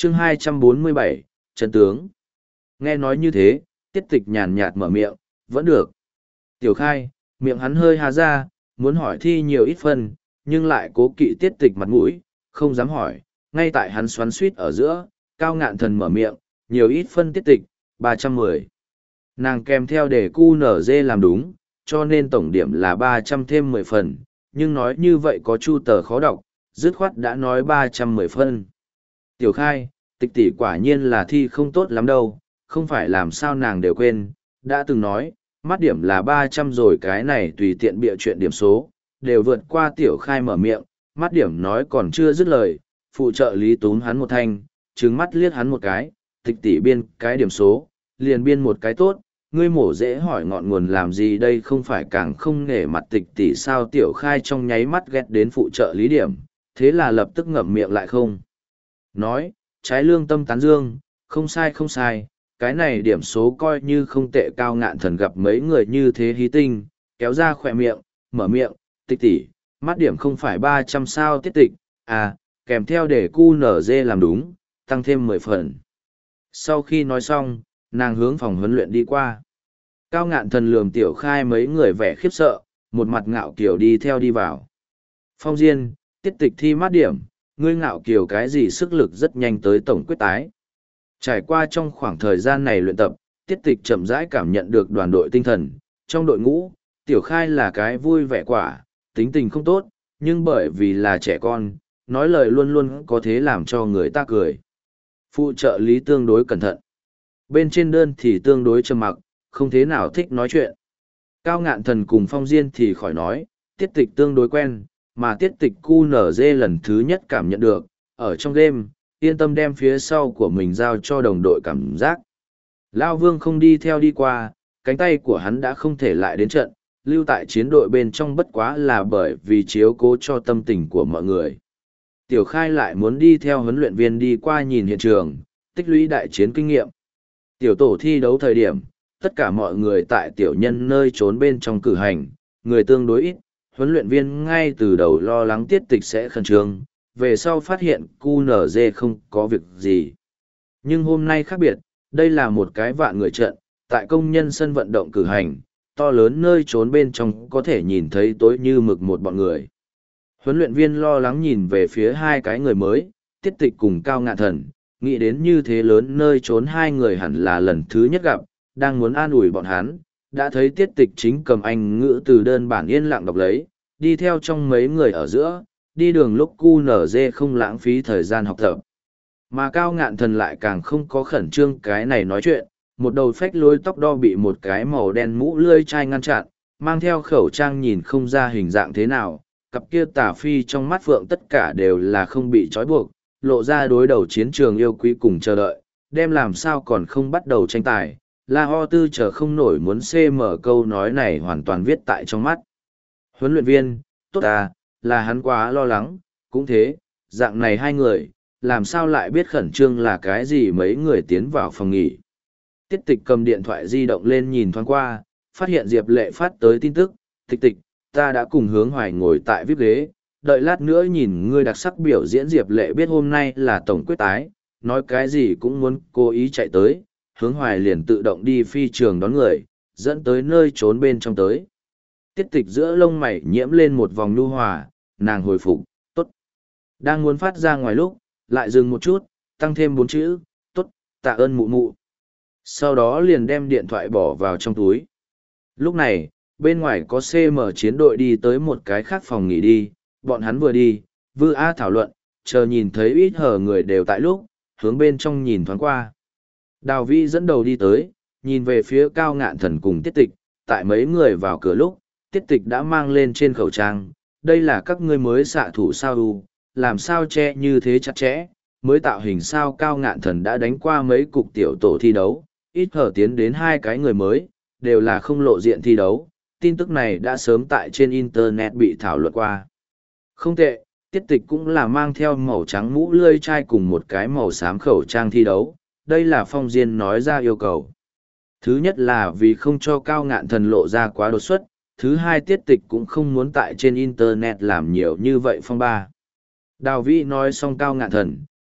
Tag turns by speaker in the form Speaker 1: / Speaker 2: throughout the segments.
Speaker 1: chương 247, chân tướng. Nghe nói như thế, tiết tịch nhàn nhạt mở miệng, vẫn được. Tiểu khai, miệng hắn hơi há ra, muốn hỏi thi nhiều ít phân, nhưng lại cố kỵ tiết tịch mặt mũi, không dám hỏi. Ngay tại hắn xoắn suýt ở giữa, Cao Ngạn Thần mở miệng, nhiều ít phân tiết tịch, 310. Nàng kèm theo để QNZ làm đúng, cho nên tổng điểm là 300 thêm 10 phần, nhưng nói như vậy có chu tờ khó đọc, dứt khoát đã nói 310 phân. Tiểu khai, tịch tỷ quả nhiên là thi không tốt lắm đâu, không phải làm sao nàng đều quên, đã từng nói, mắt điểm là 300 rồi cái này tùy tiện bịa chuyện điểm số, đều vượt qua tiểu khai mở miệng, mắt điểm nói còn chưa dứt lời, phụ trợ lý túm hắn một thanh, trừng mắt liếc hắn một cái, tịch tỷ biên cái điểm số, liền biên một cái tốt, ngươi mổ dễ hỏi ngọn nguồn làm gì đây không phải càng không nể mặt tịch tỷ sao tiểu khai trong nháy mắt ghét đến phụ trợ lý điểm, thế là lập tức ngậm miệng lại không. Nói, trái lương tâm tán dương, không sai không sai, cái này điểm số coi như không tệ. Cao Ngạn Thần gặp mấy người như thế hí tinh, kéo ra khỏe miệng, mở miệng, tịch tỷ, mắt điểm không phải 300 sao tiết tịch, à, kèm theo để QNZ làm đúng, tăng thêm 10 phần. Sau khi nói xong, nàng hướng phòng huấn luyện đi qua. Cao Ngạn Thần lườm tiểu khai mấy người vẻ khiếp sợ, một mặt ngạo kiểu đi theo đi vào. Phong Diên, tiết tịch thi mát điểm, ngươi ngạo kiểu cái gì sức lực rất nhanh tới tổng quyết tái. Trải qua trong khoảng thời gian này luyện tập, tiết tịch chậm rãi cảm nhận được đoàn đội tinh thần. Trong đội ngũ, tiểu khai là cái vui vẻ quả, tính tình không tốt, nhưng bởi vì là trẻ con, nói lời luôn luôn có thế làm cho người ta cười. Phụ trợ lý tương đối cẩn thận. Bên trên đơn thì tương đối trầm mặc, không thế nào thích nói chuyện. Cao Ngạn Thần cùng Phong Diên thì khỏi nói, tiết tịch tương đối quen, mà tiết tịch QNZ lần thứ nhất cảm nhận được, ở trong game, yên tâm đem phía sau của mình giao cho đồng đội cảm giác. Lao Vương không đi theo đi qua, cánh tay của hắn đã không thể lại đến trận, lưu tại chiến đội bên trong bất quá là bởi vì chiếu cố cho tâm tình của mọi người. Tiểu Khai lại muốn đi theo huấn luyện viên đi qua nhìn hiện trường, tích lũy đại chiến kinh nghiệm. Tiểu tổ thi đấu thời điểm, tất cả mọi người tại tiểu nhân nơi trốn bên trong cử hành, người tương đối ít, huấn luyện viên ngay từ đầu lo lắng tiết tịch sẽ khẩn trương, về sau phát hiện QNZ không có việc gì. Nhưng hôm nay khác biệt, đây là một cái vạn người trận, tại công nhân sân vận động cử hành, to lớn nơi trốn bên trong có thể nhìn thấy tối như mực một bọn người. Huấn luyện viên lo lắng nhìn về phía hai cái người mới, tiết tịch cùng Cao Ngạn Thần, nghĩ đến như thế lớn nơi trốn hai người hẳn là lần thứ nhất gặp, đang muốn an ủi bọn hắn, đã thấy tiết tịch chính cầm anh ngữ từ đơn bản yên lặng đọc lấy, đi theo trong mấy người ở giữa, đi đường lúc QNZ không lãng phí thời gian học tập. Mà Cao Ngạn Thần lại càng không có khẩn trương cái này nói chuyện, một đầu phách lối tóc đo bị một cái màu đen mũ lươi chai ngăn chặn, mang theo khẩu trang nhìn không ra hình dạng thế nào, cặp kia tà phi trong mắt phượng tất cả đều là không bị trói buộc, lộ ra đối đầu chiến trường yêu quý cùng chờ đợi, đem làm sao còn không bắt đầu tranh tài. La Ho Tư chờ không nổi muốn mở câu nói này hoàn toàn viết tại trong mắt. Huấn luyện viên, tốt à, là hắn quá lo lắng, cũng thế, dạng này hai người, làm sao lại biết khẩn trương là cái gì mấy người tiến vào phòng nghỉ. Tiết tịch cầm điện thoại di động lên nhìn thoáng qua, phát hiện Diệp Lệ phát tới tin tức, tịch tịch, ta đã cùng Hướng Hoài ngồi tại VIP ghế, đợi lát nữa nhìn ngươi đặc sắc biểu diễn. Diệp Lệ biết hôm nay là tổng quyết tái, nói cái gì cũng muốn cố ý chạy tới, Hướng Hoài liền tự động đi phi trường đón người, dẫn tới nơi trốn bên trong tới. Tiết tịch giữa lông mày nhiễm lên một vòng nhu hòa, nàng hồi phục, tốt. Đang muốn phát ra ngoài lúc, lại dừng một chút, tăng thêm 4 chữ, tốt, tạ ơn mụ mụ. Sau đó liền đem điện thoại bỏ vào trong túi. Lúc này, bên ngoài có CM chiến đội đi tới một cái khác phòng nghỉ đi, bọn hắn vừa đi, vừa thảo luận, chờ nhìn thấy ít hở người đều tại lúc, hướng bên trong nhìn thoáng qua. Đào Vi dẫn đầu đi tới, nhìn về phía Cao Ngạn Thần cùng tiết tịch, tại mấy người vào cửa lúc, tiết tịch đã mang lên trên khẩu trang, đây là các ngươi mới xạ thủ sao u, làm sao che như thế chặt chẽ, mới tạo hình sao. Cao Ngạn Thần đã đánh qua mấy cục tiểu tổ thi đấu, ít hở tiến đến hai cái người mới, đều là không lộ diện thi đấu, tin tức này đã sớm tại trên Internet bị thảo luận qua. Không tệ, tiết tịch cũng là mang theo màu trắng mũ lươi chai cùng một cái màu xám khẩu trang thi đấu, đây là Phong Diên nói ra yêu cầu. Thứ nhất là vì không cho Cao Ngạn Thần lộ ra quá đột xuất, thứ hai tiết tịch cũng không muốn tại trên Internet làm nhiều như vậy phong ba. Đào Vĩ nói xong Cao Ngạn Thần,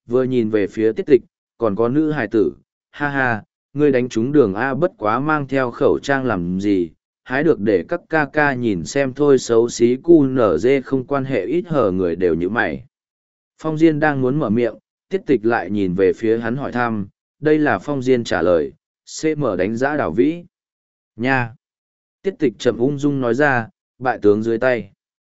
Speaker 1: vừa nhìn về phía tiết tịch, còn có nữ hài tử, ha ha, ngươi đánh trúng đường A bất quá mang theo khẩu trang làm gì, hái được để các ca ca nhìn xem thôi xấu xí cu nở dê không quan hệ ít hở người đều như mày. Phong Diên đang muốn mở miệng, tiết tịch lại nhìn về phía hắn hỏi thăm, đây là Phong Diên trả lời, CM đánh giá Đào Vĩ. Nha! Tiết tịch chậm ung dung nói ra, bại tướng dưới tay.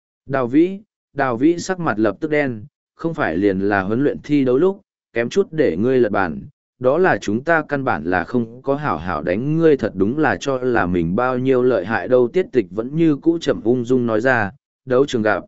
Speaker 1: Đào Vĩ sắc mặt lập tức đen, không phải liền là huấn luyện thi đấu lúc, kém chút để ngươi lật bản, đó là chúng ta căn bản là không có hảo hảo đánh ngươi thật đúng là cho là mình bao nhiêu lợi hại đâu. Tiết tịch vẫn như cũ chậm ung dung nói ra, đấu trường gặp.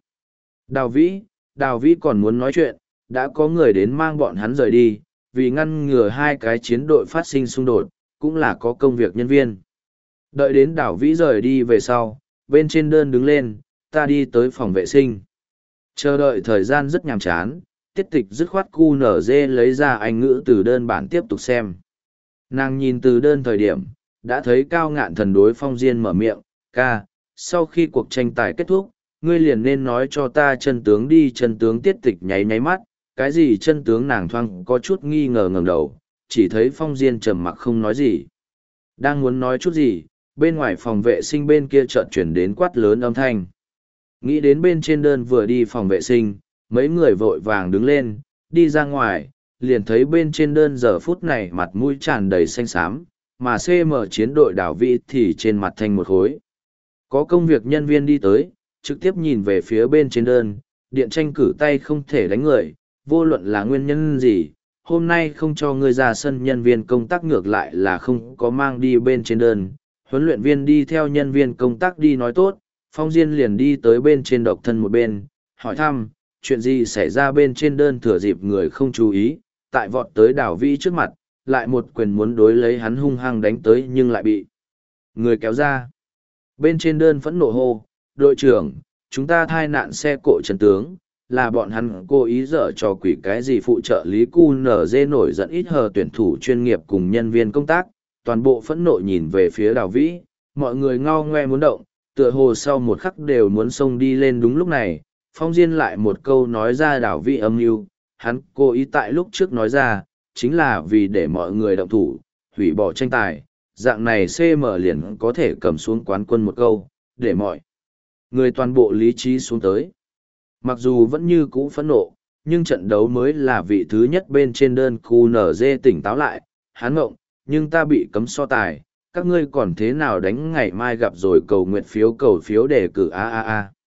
Speaker 1: Đào Vĩ còn muốn nói chuyện, đã có người đến mang bọn hắn rời đi, vì ngăn ngừa hai cái chiến đội phát sinh xung đột, cũng là có công việc nhân viên. Đợi đến Đào Vĩ rời đi về sau, bên trên đơn đứng lên, ta đi tới phòng vệ sinh. Chờ đợi thời gian rất nhàm chán, tiết tịch dứt khoát QNZ lấy ra Anh ngữ từ đơn bản tiếp tục xem. Nàng nhìn từ đơn thời điểm, đã thấy Cao Ngạn Thần đối Phong Diên mở miệng, ca, sau khi cuộc tranh tài kết thúc, ngươi liền nên nói cho ta chân tướng đi. Chân tướng tiết tịch nháy nháy mắt, cái gì chân tướng nàng thoáng có chút nghi ngờ ngẩng đầu, chỉ thấy Phong Diên trầm mặc không nói gì. Đang muốn nói chút gì, bên ngoài phòng vệ sinh bên kia chợt chuyển đến quát lớn âm thanh. Nghĩ đến bên trên đơn vừa đi phòng vệ sinh, mấy người vội vàng đứng lên, đi ra ngoài, liền thấy bên trên đơn giờ phút này mặt mũi tràn đầy xanh xám, mà CM chiến đội Đào Vĩ thì trên mặt thành một khối. Có công việc nhân viên đi tới, trực tiếp nhìn về phía bên trên đơn, điện tranh cử tay không thể đánh người, vô luận là nguyên nhân gì, hôm nay không cho ngươi ra sân nhân viên công tác ngược lại là không có mang đi bên trên đơn. Huấn luyện viên đi theo nhân viên công tác đi nói tốt, Phong Diên liền đi tới bên trên độc thân một bên, hỏi thăm, chuyện gì xảy ra bên trên đơn thừa dịp người không chú ý, tại vọt tới Đào Vĩ trước mặt, lại một quyền muốn đối lấy hắn hung hăng đánh tới nhưng lại bị người kéo ra. Bên trên đơn phẫn nộ hô, đội trưởng, chúng ta thai nạn xe cộ trần tướng, là bọn hắn cố ý dở trò quỷ cái gì phụ trợ lý QNZ nổi giận ít hờ tuyển thủ chuyên nghiệp cùng nhân viên công tác, toàn bộ phẫn nộ nhìn về phía Đào Vĩ, mọi người ngao ngoe muốn động, tựa hồ sau một khắc đều muốn xông đi lên. Đúng lúc này, Phong Diên lại một câu nói ra Đào Vĩ âm mưu, hắn cố ý tại lúc trước nói ra, chính là vì để mọi người động thủ, hủy bỏ tranh tài, dạng này CM liền có thể cầm xuống quán quân một câu, để mọi người toàn bộ lý trí xuống tới. Mặc dù vẫn như cũ phẫn nộ, nhưng trận đấu mới là vị thứ nhất bên trên đơn QNZ tỉnh táo lại, hắn ngộng, nhưng ta bị cấm so tài, các ngươi còn thế nào đánh ngày mai gặp rồi cầu nguyện phiếu đề cử a.